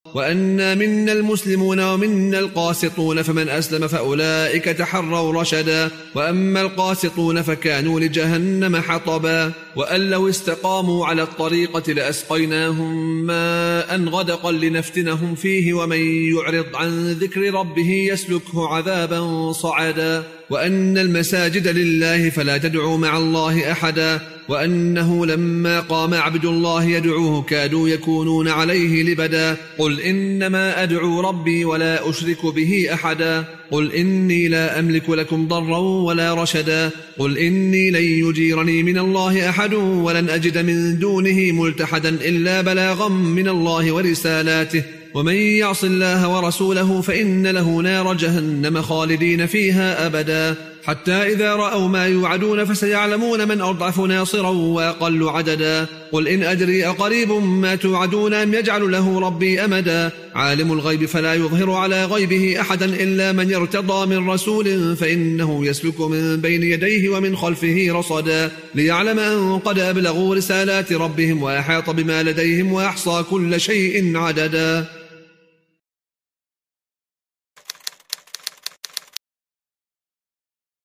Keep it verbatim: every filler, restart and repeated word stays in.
وأنا منا المسلمون ومنا القاسطون فمن أسلم فأولئك تحروا رشدا وأما القاسطون فكانوا لجهنم حطبا وأن لو استقاموا على الطريقة لأسقيناهم ماء غدقا لنفتنهم فيه ومن يعرض عن ذكر ربه يسلكه عذابا صعدا وأن المساجد لله فلا تدعوا مع الله أحدا وأنه لما قام عبد الله يدعوه كادوا يكونون عليه لبدا قل إنما أدعو ربي ولا أشرك به أحدا قل إني لا أملك لكم ضرا ولا رشدا قل إني لن يجيرني من الله أحد ولن أجد من دونه ملتحدا إلا بلاغا من الله ورسالاته ومن يعص الله ورسوله فإن له نار جهنم خالدين فيها أبدا حتى إذا رأوا ما يوعدون فسيعلمون من أضعف ناصرا وأقل عددا قل إن أدري أقريب ما توعدون أم يجعل له ربي أمدا عالم الغيب فلا يظهر على غيبه أحدا إلا من يرتضى من رسول فإنه يسلك من بين يديه ومن خلفه رصدا ليعلم أن قد أبلغوا رسالات ربهم وأحاط بما لديهم وأحصى كل شيء عددا.